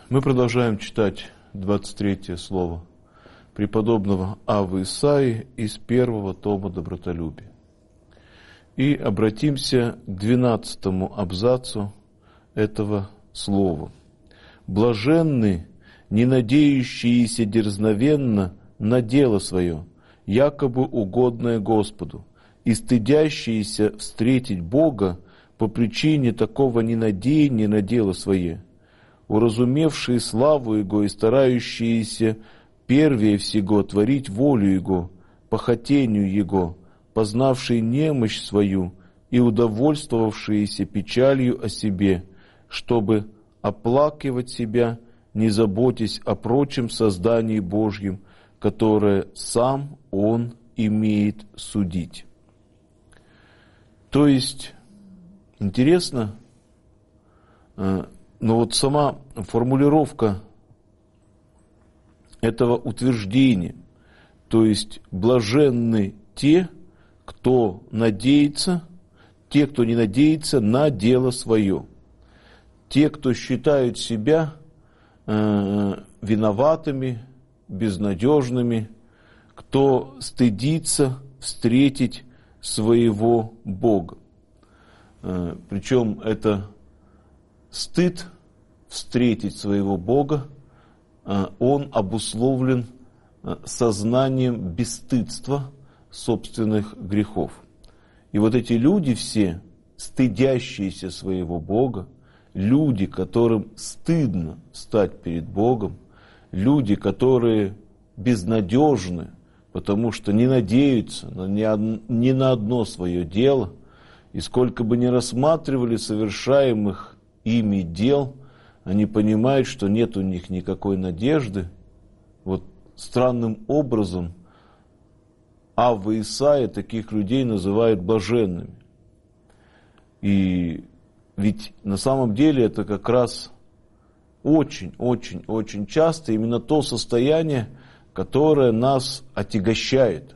Мы продолжаем читать 23 слово преподобного Аввы Исаии из первого тома «Добротолюбие». И обратимся к 12 абзацу этого слова. «Блаженны, не надеющиеся дерзновенно на дело свое, якобы угодное Господу, и стыдящиеся встретить Бога по причине такого ненадеяния на дело свое, уразумевшие славу Его и старающиеся первее всего творить волю Его, по хотению Его, познавшие немощь свою и удовольствовавшиеся печалью о себе, чтобы оплакивать себя, не заботясь о прочем создании Божьем, которое сам Он имеет судить». То есть, интересно, но вот сама формулировка этого утверждения, то есть блаженны те, кто надеется, те, кто не надеется на дело свое, те, кто считают себя виноватыми, безнадежными, кто стыдится встретить своего Бога. Причем это стыд встретить своего Бога, он обусловлен сознанием бесстыдства собственных грехов. И вот эти люди все, стыдящиеся своего Бога, люди, которым стыдно стать перед Богом, люди, которые безнадежны, потому что не надеются ни на одно свое дело, и сколько бы ни рассматривали совершаемых ими дел, они понимают, что нет у них никакой надежды. Вот странным образом Авва Исаия таких людей называет блаженными. И ведь на самом деле это как раз очень часто именно то состояние, которое нас отягощает.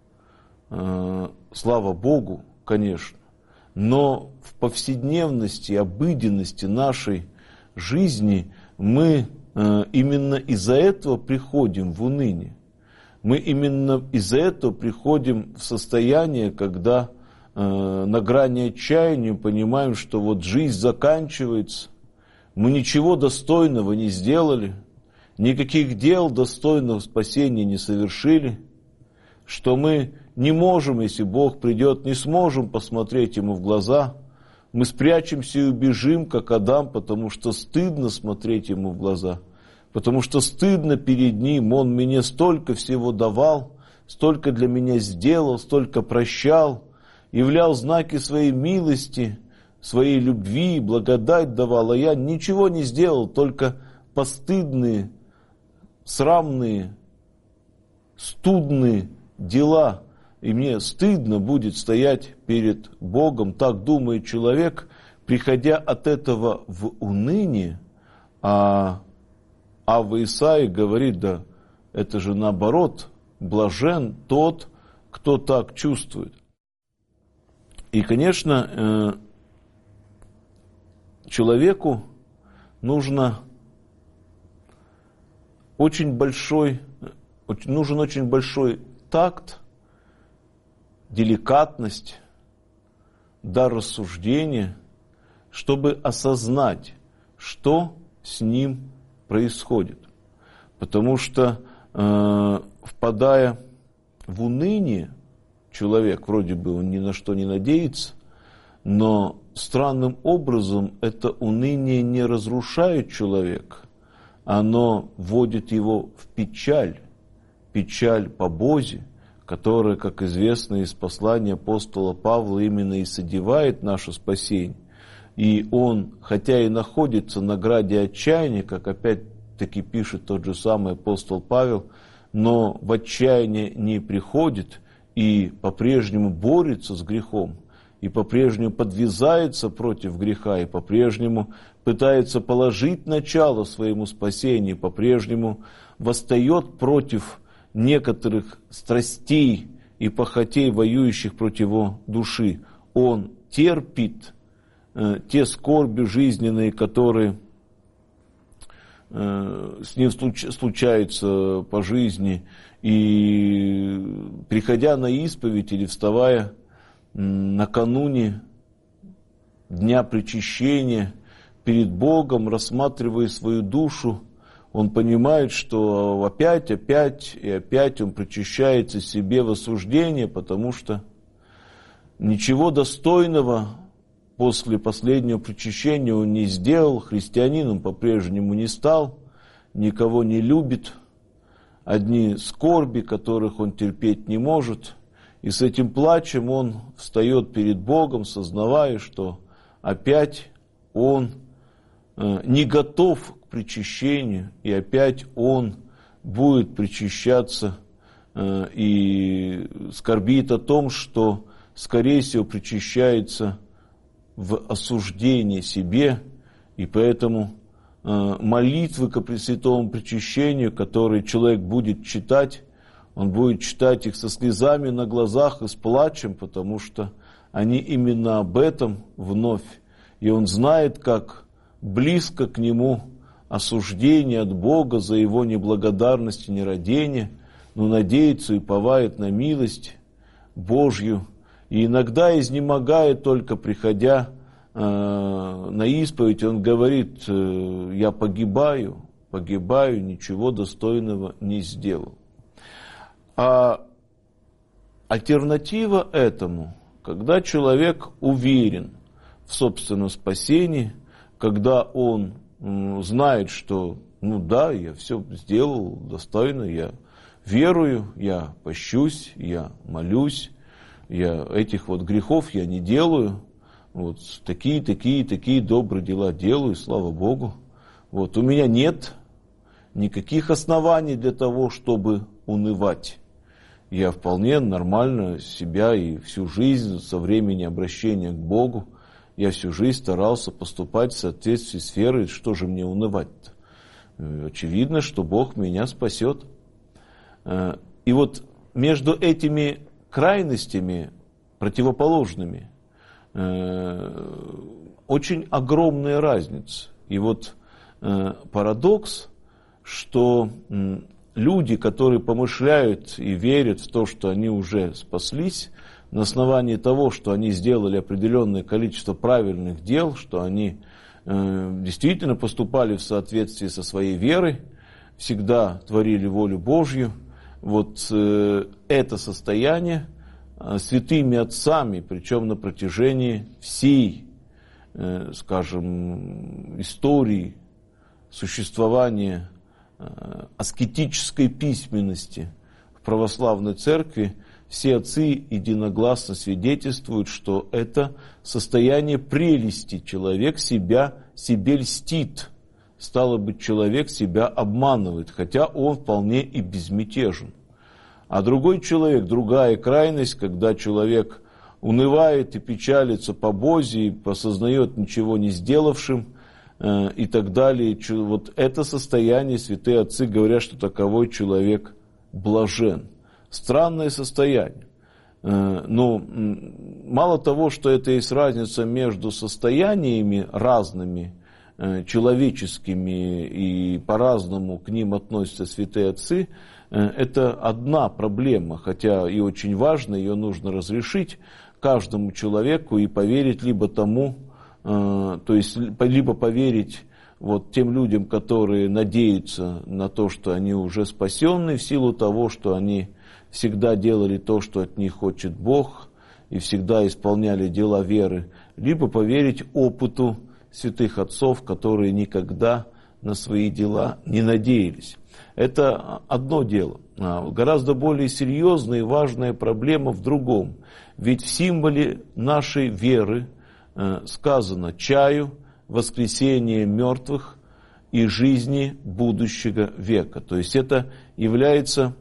Слава Богу, конечно, но в повседневности, обыденности нашей жизни мы именно из-за этого приходим в уныние. Мы именно из-за этого приходим в состояние, когда на грани отчаяния понимаем, что вот жизнь заканчивается, мы ничего достойного не сделали, никаких дел достойного спасения не совершили, что мы не можем, если Бог придет, не сможем посмотреть Ему в глаза, мы спрячемся и убежим, как Адам, потому что стыдно смотреть Ему в глаза, потому что стыдно перед Ним, Он мне столько всего давал, столько для меня сделал, столько прощал, являл знаки своей милости, своей любви, благодать давал, а я ничего не сделал, только постыдные, срамные, стыдные дела, и мне стыдно будет стоять перед Богом, так думает человек, приходя от этого в уныние, а Авва Исаия говорит, да, это же наоборот, блажен тот, кто так чувствует. И, конечно, человеку нужен очень большой такт, деликатность, дар рассуждения, чтобы осознать, что с ним происходит. Потому что, впадая в уныние, человек, вроде бы он ни на что не надеется, но странным образом это уныние не разрушает человека, оно вводит его в печаль по Бозе, которая, как известно из послания апостола Павла, именно и содевает наше спасение. И он, хотя и находится на граде отчаяния, как опять-таки пишет тот же самый апостол Павел, но в отчаяние не приходит и по-прежнему борется с грехом, и по-прежнему подвязается против греха, и по-прежнему пытается положить начало своему спасению, по-прежнему восстает против некоторых страстей и похотей, воюющих против его души. Он терпит те скорби жизненные, которые с ним случается по жизни, и приходя на исповедь или вставая накануне дня причащения перед Богом, рассматривая свою душу, он понимает, что опять он причащается себе в осуждение, потому что ничего достойного после последнего причащения он не сделал, христианином по-прежнему не стал, никого не любит, одни скорби, которых он терпеть не может, и с этим плачем он встает перед Богом, сознавая, что опять он не готов к причащению, и опять он будет причащаться и скорбит о том, что, скорее всего, причащается в осуждении себе, и поэтому молитвы ко Пресвятому Причащению, которые человек будет читать, он будет читать их со слезами на глазах и с плачем, потому что они именно об этом вновь. И он знает, как близко к нему осуждение от Бога за его неблагодарность и нерадение, но надеется и уповает на милость Божью. И иногда изнемогает, только приходя на исповедь, он говорит: я погибаю, ничего достойного не сделал. А альтернатива этому, когда человек уверен в собственном спасении, когда он знает, что, я все сделал достойно, я верую, я пощусь, я молюсь, я этих грехов я не делаю, такие добрые дела делаю, слава Богу. У меня нет никаких оснований для того, чтобы унывать. Я вполне нормально себя и всю жизнь со времени обращения к Богу, я всю жизнь старался поступать в соответствии с верой. Что же мне унывать-то? Очевидно, что Бог меня спасет. И между этими крайностями противоположными очень огромная разница. И парадокс, что люди, которые помышляют и верят в то, что они уже спаслись, на основании того, что они сделали определенное количество правильных дел, что они действительно поступали в соответствии со своей верой, всегда творили волю Божью, это состояние святыми отцами, причем на протяжении всей, истории существования аскетической письменности в православной церкви, все отцы единогласно свидетельствуют, что это состояние прелести. Человек себе льстит. Стало быть, человек себя обманывает, хотя он вполне и безмятежен. А другой человек, другая крайность, когда человек унывает и печалится по Бозе, и осознает ничего не сделавшим, и так далее. Это состояние святые отцы говорят, что таковой человек блажен. Странное состояние. Но мало того, что это есть разница между состояниями разными, человеческими, и по-разному к ним относятся святые отцы, это одна проблема, хотя и очень важно, ее нужно разрешить каждому человеку и поверить либо тому, либо поверить тем людям, которые надеются на то, что они уже спасенны, в силу того, что они всегда делали то, что от них хочет Бог, и всегда исполняли дела веры, либо поверить опыту святых отцов, которые никогда на свои дела не надеялись. Это одно дело. Гораздо более серьезная и важная проблема в другом. Ведь в символе нашей веры сказано: «Чаю воскресение мертвых и жизни будущего века». То есть это является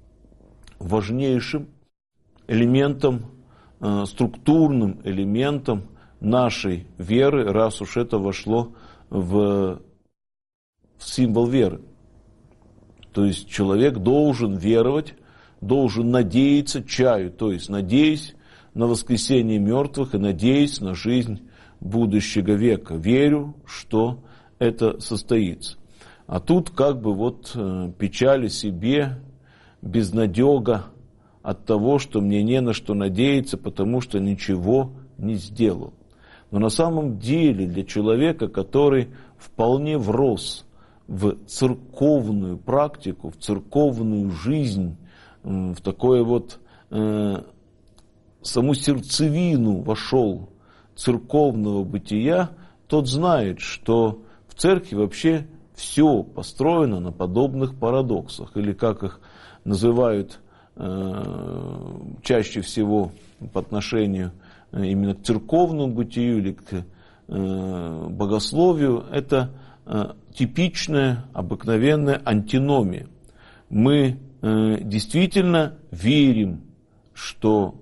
важнейшим элементом, структурным элементом нашей веры, раз уж это вошло в символ веры. То есть человек должен веровать, должен надеяться, чаю, то есть надеясь на воскресение мертвых и надеясь на жизнь будущего века. Верю, что это состоится. А тут как бы вот печаль о себе, безнадега от того, что мне не на что надеяться, потому что ничего не сделал. Но на самом деле для человека, который вполне врос в церковную практику, в церковную жизнь, в такое вот саму сердцевину вошел церковного бытия, тот знает, что в церкви вообще все построено на подобных парадоксах, или как их называют чаще всего по отношению именно к церковному бытию или к богословию, это типичная, обыкновенная антиномия. Мы действительно верим, что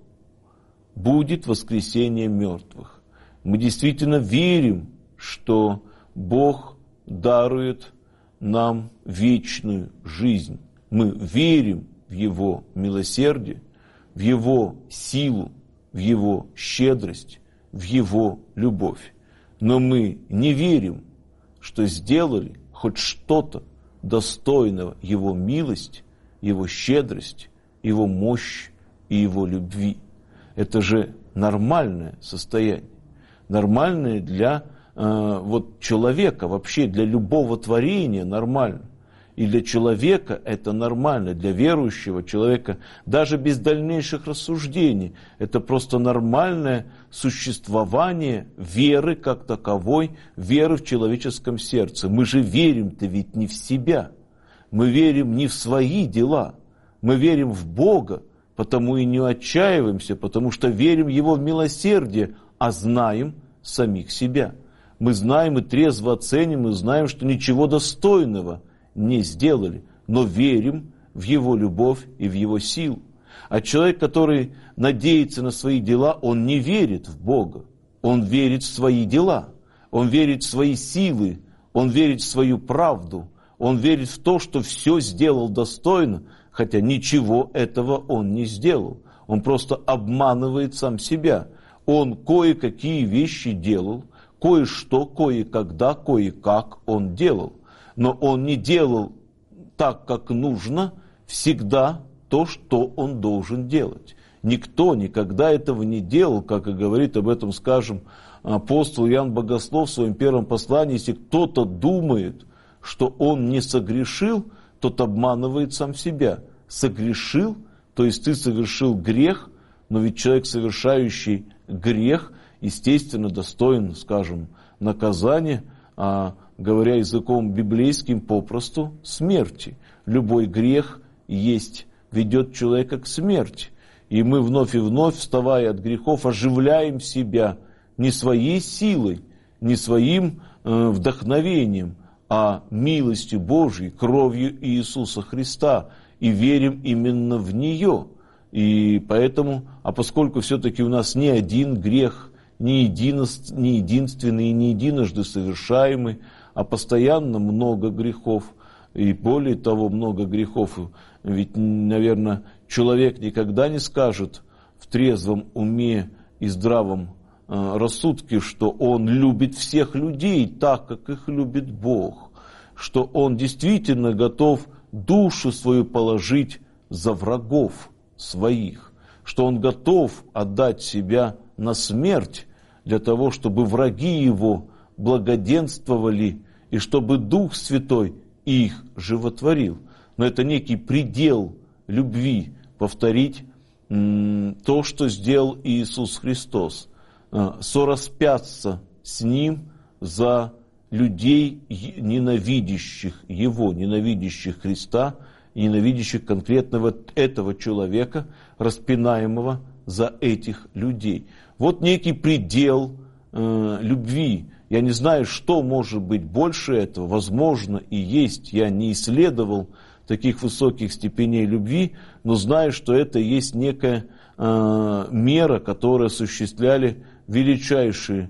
будет воскресение мертвых. Мы действительно верим, что Бог дарует нам вечную жизнь. Мы верим в Его милосердие, в Его силу, в Его щедрость, в Его любовь. Но мы не верим, что сделали хоть что-то достойного Его милости, Его щедрость, Его мощь и Его любви. Это же нормальное состояние, нормальное для человека, вообще для любого творения нормально. И для человека это нормально, для верующего человека, даже без дальнейших рассуждений. Это просто нормальное существование веры как таковой, веры в человеческом сердце. Мы же верим-то ведь не в себя, мы верим не в свои дела, мы верим в Бога, потому и не отчаиваемся, потому что верим в Его милосердие, а знаем самих себя. Мы знаем и трезво оценим, и знаем, что ничего достойного не сделали, но верим в Его любовь и в Его силу. А человек, который надеется на свои дела, он не верит в Бога, он верит в свои дела, он верит в свои силы, он верит в свою правду, он верит в то, что все сделал достойно, хотя ничего этого он не сделал. Он просто обманывает сам себя. Он кое-какие вещи делал, кое-что, кое-когда, кое-как он делал. Но он не делал так, как нужно, всегда то, что он должен делать. Никто никогда этого не делал, как и говорит об этом, скажем, апостол Иоанн Богослов в своем первом послании. Если кто-то думает, что он не согрешил, тот обманывает сам себя. Согрешил, то есть ты совершил грех, но ведь человек, совершающий грех, естественно, достоин, скажем, наказания, говоря языком библейским, попросту смерти. Любой грех ведет человека к смерти. И мы вновь и вновь, вставая от грехов, оживляем себя не своей силой, не своим вдохновением, а милостью Божьей, кровью Иисуса Христа, и верим именно в нее. И поэтому, поскольку все-таки у нас не один грех, не единственный и не единожды совершаемый, а постоянно много грехов, и более того, много грехов, ведь, наверное, человек никогда не скажет в трезвом уме и здравом рассудке, что он любит всех людей так, как их любит Бог, что он действительно готов душу свою положить за врагов своих, что он готов отдать себя на смерть для того, чтобы враги его благоденствовали и чтобы Дух Святой их животворил. Но это некий предел любви, повторить то, что сделал Иисус Христос, сораспяться с Ним за людей, ненавидящих Его, ненавидящих Христа, ненавидящих конкретно этого человека, распинаемого за этих людей. Вот некий предел любви. Я не знаю, что может быть больше этого. Возможно, и есть. Я не исследовал таких высоких степеней любви, но знаю, что это есть некая мера, которую осуществляли величайшие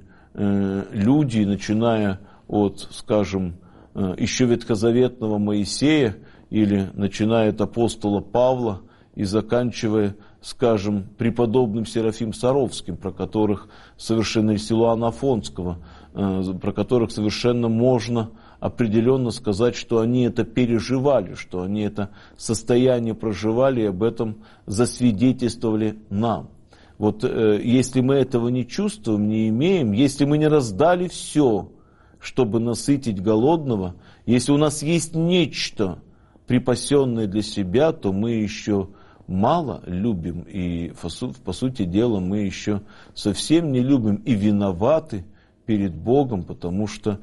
люди, начиная от, скажем, еще ветхозаветного Моисея, или начиная от апостола Павла и заканчивая, скажем, преподобным Серафим Саровским, про которых совершенно, Силуана Афонского, про которых совершенно можно определенно сказать, что они это переживали, что они это состояние проживали и об этом засвидетельствовали нам. Вот если мы этого не чувствуем, не имеем, если мы не раздали все, чтобы насытить голодного, если у нас есть нечто, припасенное для себя, то мы еще мало любим, и по сути дела мы еще совсем не любим и виноваты перед Богом, потому что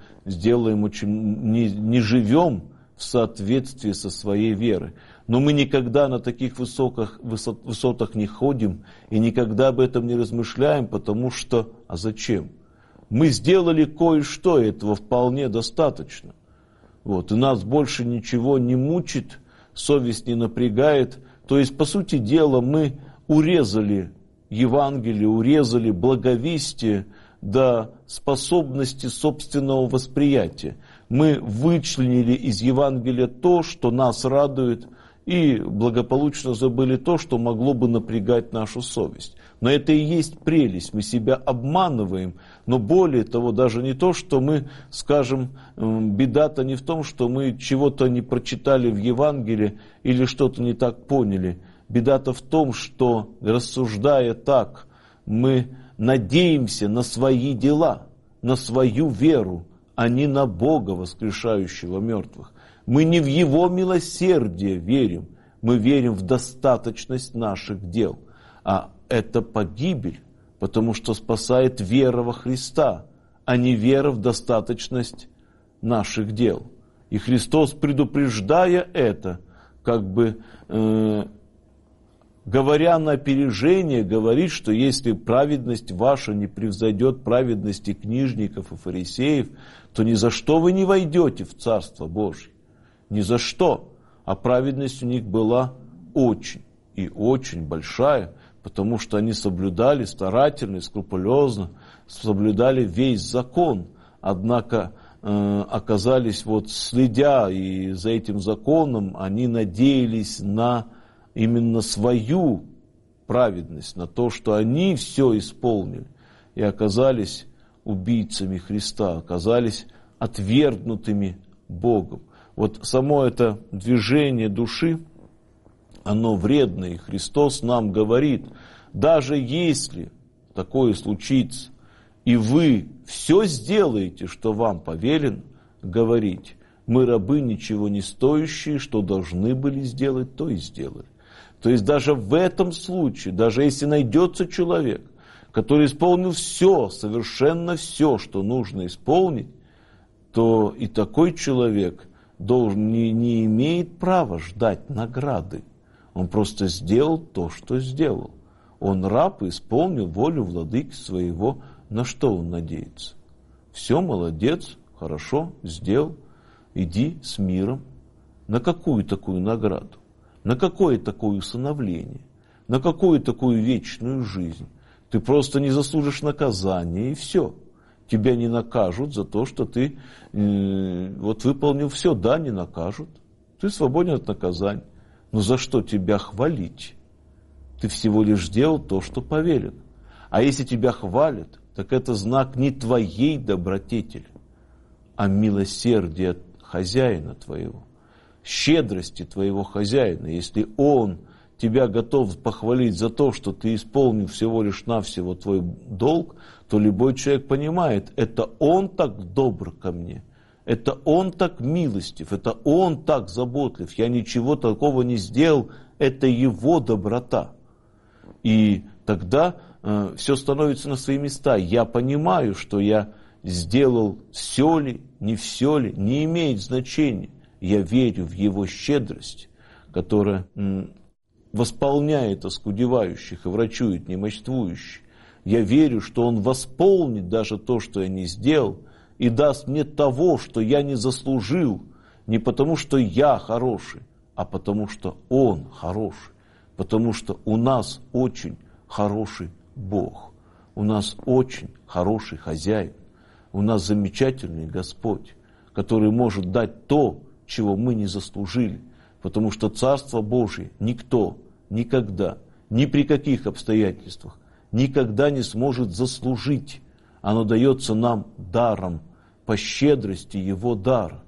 не живем в соответствии со своей верой. Но мы никогда на таких высотах не ходим и никогда об этом не размышляем, потому что, а зачем? Мы сделали кое-что, и этого вполне достаточно. Вот, и нас больше ничего не мучит, совесть не напрягает. То есть, по сути дела, мы урезали Евангелие, урезали благовестие до способности собственного восприятия. Мы вычленили из Евангелия то, что нас радует, и благополучно забыли то, что могло бы напрягать нашу совесть. Но это и есть прелесть, мы себя обманываем, но более того, даже не то, что мы, скажем, беда-то не в том, что мы чего-то не прочитали в Евангелии или что-то не так поняли. Беда-то в том, что, рассуждая так, мы надеемся на свои дела, на свою веру, а не на Бога, воскрешающего мертвых. Мы не в Его милосердие верим, мы верим в достаточность наших дел. А это погибель, потому что спасает вера во Христа, а не вера в достаточность наших дел. И Христос, предупреждая это, говоря на опережение, говорит, что если праведность ваша не превзойдет праведности книжников и фарисеев, то ни за что вы не войдете в Царство Божье. Ни за что. А праведность у них была очень и очень большая, потому что они соблюдали старательно и скрупулезно, соблюдали весь закон. Однако оказались, следя и за этим законом, они надеялись на именно свою праведность, на то, что они все исполнили, и оказались убийцами Христа, оказались отвергнутыми Богом. Вот само это движение души, оно вредное, и Христос нам говорит, даже если такое случится, и вы все сделаете, что вам повелено, говорить, мы рабы ничего не стоящие, что должны были сделать, то и сделали. То есть даже в этом случае, даже если найдется человек, который исполнил все, совершенно все, что нужно исполнить, то и такой человек не имеет права ждать награды. Он просто сделал то, что сделал. Он раб и исполнил волю владыки своего. На что он надеется? Все, молодец, хорошо, сделал. Иди с миром. На какую такую награду? На какое такое усыновление? На какую такую вечную жизнь? Ты просто не заслужишь наказания, и все. Тебя не накажут за то, что ты выполнил все. Да, не накажут. Ты свободен от наказания. Но за что тебя хвалить? Ты всего лишь делал то, что повелено. А если тебя хвалят, так это знак не твоей добродетели, а милосердия хозяина твоего, щедрости твоего хозяина. Если он тебя готов похвалить за то, что ты исполнил всего лишь навсего твой долг, то любой человек понимает, это он так добр ко мне, это он так милостив, это он так заботлив, я ничего такого не сделал, это его доброта. И тогда все становится на свои места. Я понимаю, что я сделал все ли, не имеет значения. Я верю в его щедрость, которая восполняет оскудевающих и врачует немощствующих. Я верю, что он восполнит даже то, что я не сделал, и даст мне того, что я не заслужил, не потому, что я хороший, а потому, что он хороший, потому что у нас очень хороший Бог, у нас очень хороший хозяин, у нас замечательный Господь, который может дать то, чего мы не заслужили, потому что Царство Божие никто, никогда, ни при каких обстоятельствах никогда не сможет заслужить. Оно дается нам даром, по щедрости Его дара.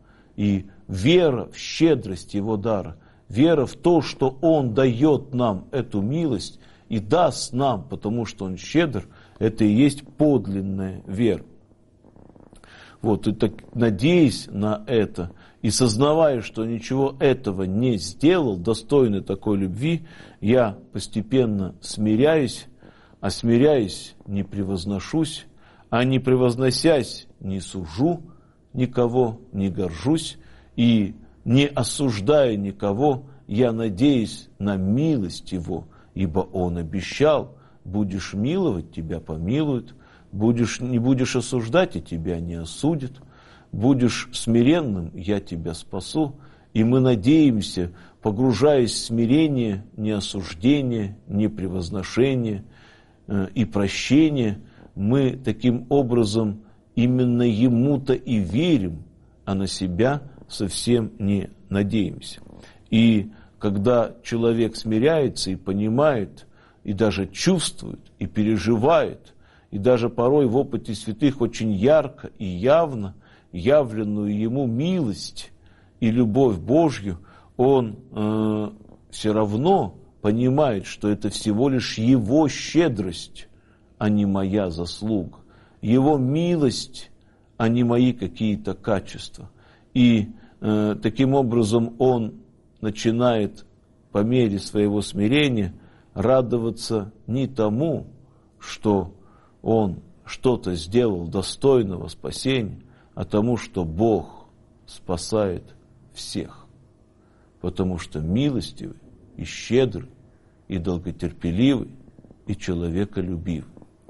И вера в щедрость Его дара, вера в то, что Он дает нам эту милость и даст нам, потому что Он щедр, это и есть подлинная вера. Вот, и так, надеясь на это, и сознавая, что ничего этого не сделал, достойный такой любви, я постепенно смиряюсь, а смиряясь не превозношусь, а не превозносясь не сужу никого, не горжусь, и не осуждая никого, я надеюсь на милость Его, ибо Он обещал: будешь миловать, тебя помилуют, не будешь осуждать, и тебя не осудят, будешь смиренным, я тебя спасу. И мы надеемся, погружаясь в смирение, не осуждение, не превозношение и прощение, мы таким образом именно Ему-то и верим, а на себя совсем не надеемся. И когда человек смиряется и понимает, и даже чувствует, и переживает, и даже порой в опыте святых очень ярко и явно явленную ему милость и любовь Божью, он все равно понимает, что это всего лишь Его щедрость, а не моя заслуга. Его милость, а не мои какие-то качества. И таким образом он начинает по мере своего смирения радоваться не тому, что он что-то сделал достойного спасения, а тому, что Бог спасает всех. Потому что милостивый и щедрый, и долготерпеливый, и человеколюбивый.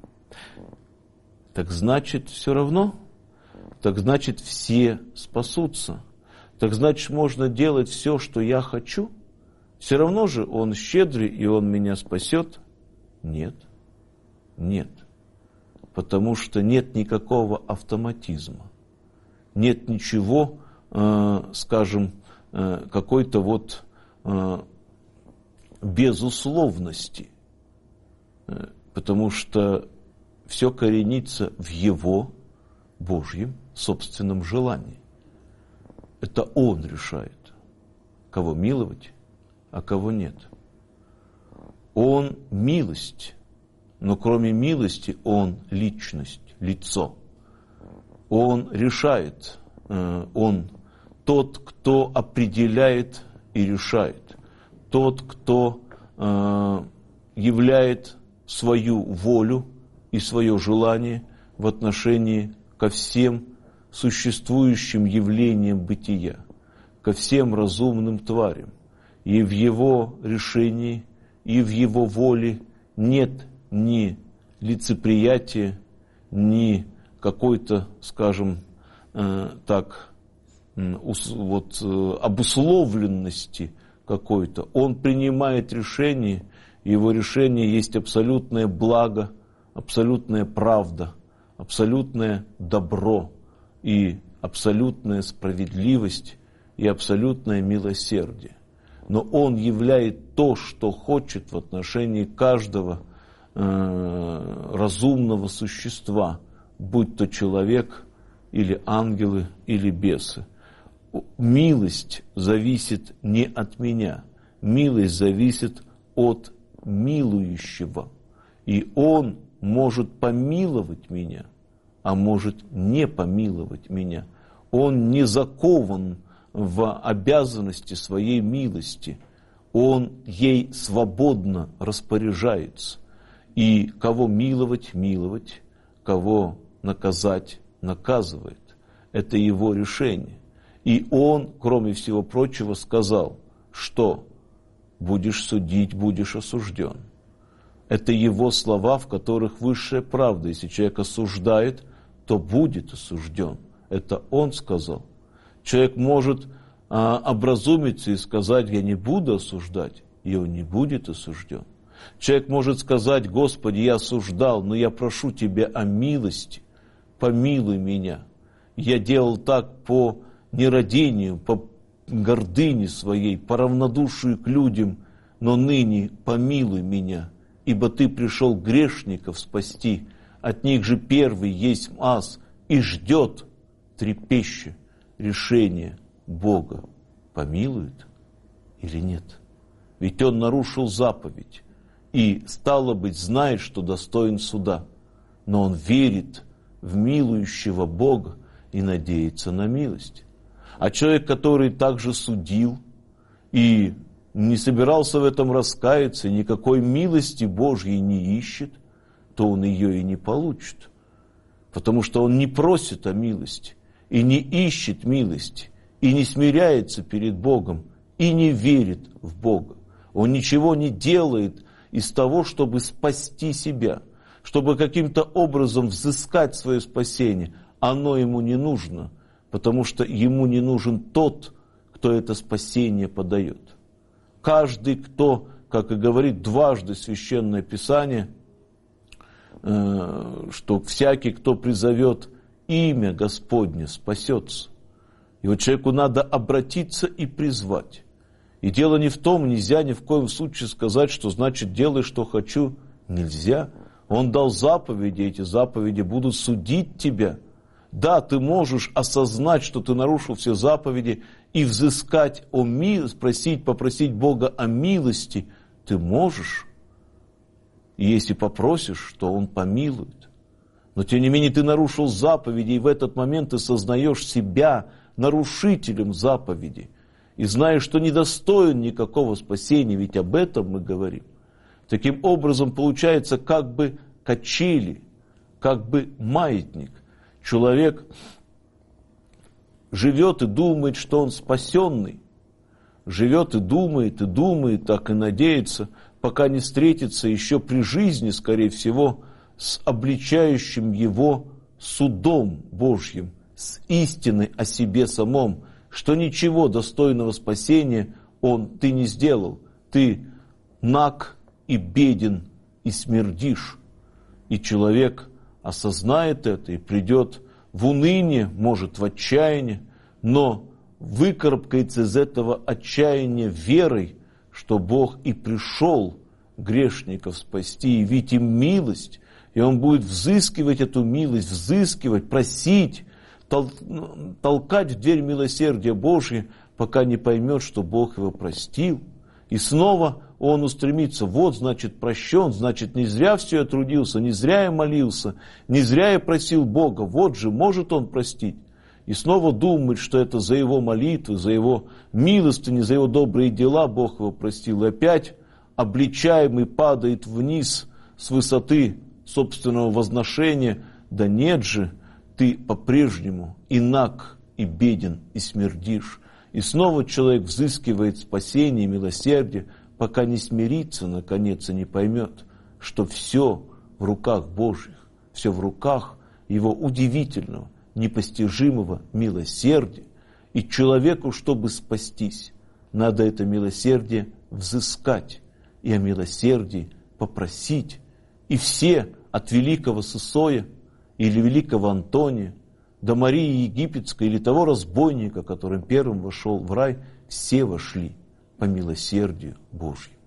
Так значит, все равно? Так значит, все спасутся. Так значит, можно делать все, что я хочу? Все равно же Он щедрый, и Он меня спасет? Нет. Нет. Потому что нет никакого автоматизма. Нет ничего, скажем, какой-то вот безусловности. Потому что все коренится в Его Божьем собственном желании. Это Он решает, кого миловать, а кого нет. Он милость, но кроме милости Он личность, лицо. Он решает, Он тот, кто определяет и решает, тот, кто являет свою волю и свое желание в отношении ко всем существующим явлениям бытия, ко всем разумным тварям. И в Его решении, и в Его воле нет ни лицеприятия, ни какой-то, скажем так, обусловленности какой-то. Он принимает решение, Его решение есть абсолютное благо, абсолютная правда, абсолютное добро и абсолютная справедливость и абсолютное милосердие. Но Он являет то, что хочет в отношении каждого разумного существа, будь то человек или ангелы или бесы. Милость зависит не от меня, милость зависит от милующего. И Он может помиловать меня, а может не помиловать меня. Он не закован в обязанности своей милости. Он ей свободно распоряжается. И кого миловать, миловать, кого наказать, наказывает. Это Его решение. И Он, кроме всего прочего, сказал, что будешь судить, будешь осужден. Это Его слова, в которых высшая правда. Если человек осуждает, то будет осужден. Это Он сказал. Человек может образумиться и сказать, я не буду осуждать, и он не будет осужден. Человек может сказать, Господи, я осуждал, но я прошу Тебя о милости, помилуй меня. Я делал так по нерадению, по гордыне своей, по равнодушию к людям, но ныне помилуй меня, ибо Ты пришел грешников спасти, от них же первый есть ас, и ждет трепеща решение Бога помилует или нет? Ведь он нарушил заповедь и, стало быть, знает, что достоин суда, но он верит в милующего Бога и надеется на милость. А человек, который также судил и не собирался в этом раскаяться, никакой милости Божьей не ищет, то он ее и не получит. Потому что он не просит о милости, и не ищет милости, и не смиряется перед Богом, и не верит в Бога. Он ничего не делает из того, чтобы спасти себя, чтобы каким-то образом взыскать свое спасение. Оно ему не нужно, потому что ему не нужен тот, кто это спасение подает. Каждый, кто, как и говорит дважды Священное Писание, что всякий, кто призовет имя Господне, спасется. И вот человеку надо обратиться и призвать. И дело не в том, нельзя ни в коем случае сказать, что значит делай, что хочу. Нельзя. Он дал заповеди, эти заповеди будут судить тебя. Да, ты можешь осознать, что ты нарушил все заповеди и взыскать о милости, попросить Бога о милости. Ты можешь. И если попросишь, то Он помилует. Но тем не менее ты нарушил заповеди, и в этот момент ты сознаешь себя нарушителем заповедей. И знаешь, что недостоин никакого спасения, ведь об этом мы говорим. Таким образом, получается как бы качели, как бы маятник. Человек живет и думает, что он спасенный. Живет и думает, так и надеется, пока не встретится еще при жизни, скорее всего, с обличающим его судом Божьим, с истиной о себе самом, что ничего достойного спасения ты не сделал. Ты наг и беден, и смердишь. И человек осознает это и придет в уныние, может в отчаяние, но выкарабкается из этого отчаяния верой, что Бог и пришел грешников спасти, и явить им милость, и Он будет взыскивать эту милость, просить, толкать в дверь милосердия Божьего, пока не поймет, что Бог его простил. И снова он устремится, вот, значит, прощен, значит, не зря все я трудился, не зря я молился, не зря я просил Бога, вот же, может Он простить. И снова думает, что это за его молитвы, за его милостыни, за его добрые дела Бог его простил. И опять обличаемый падает вниз с высоты собственного возношения. Да нет же, ты по-прежнему и наг, и беден, и смердишь. И снова человек взыскивает спасение и милосердие, пока не смирится, наконец, и не поймет, что все в руках Божьих, все в руках Его удивительного, непостижимого милосердия. И человеку, чтобы спастись, надо это милосердие взыскать и о милосердии попросить. И все, от великого Сысоя или великого Антония, до Марии Египетской или того разбойника, которым первым вошел в рай, все вошли по милосердию Божьему.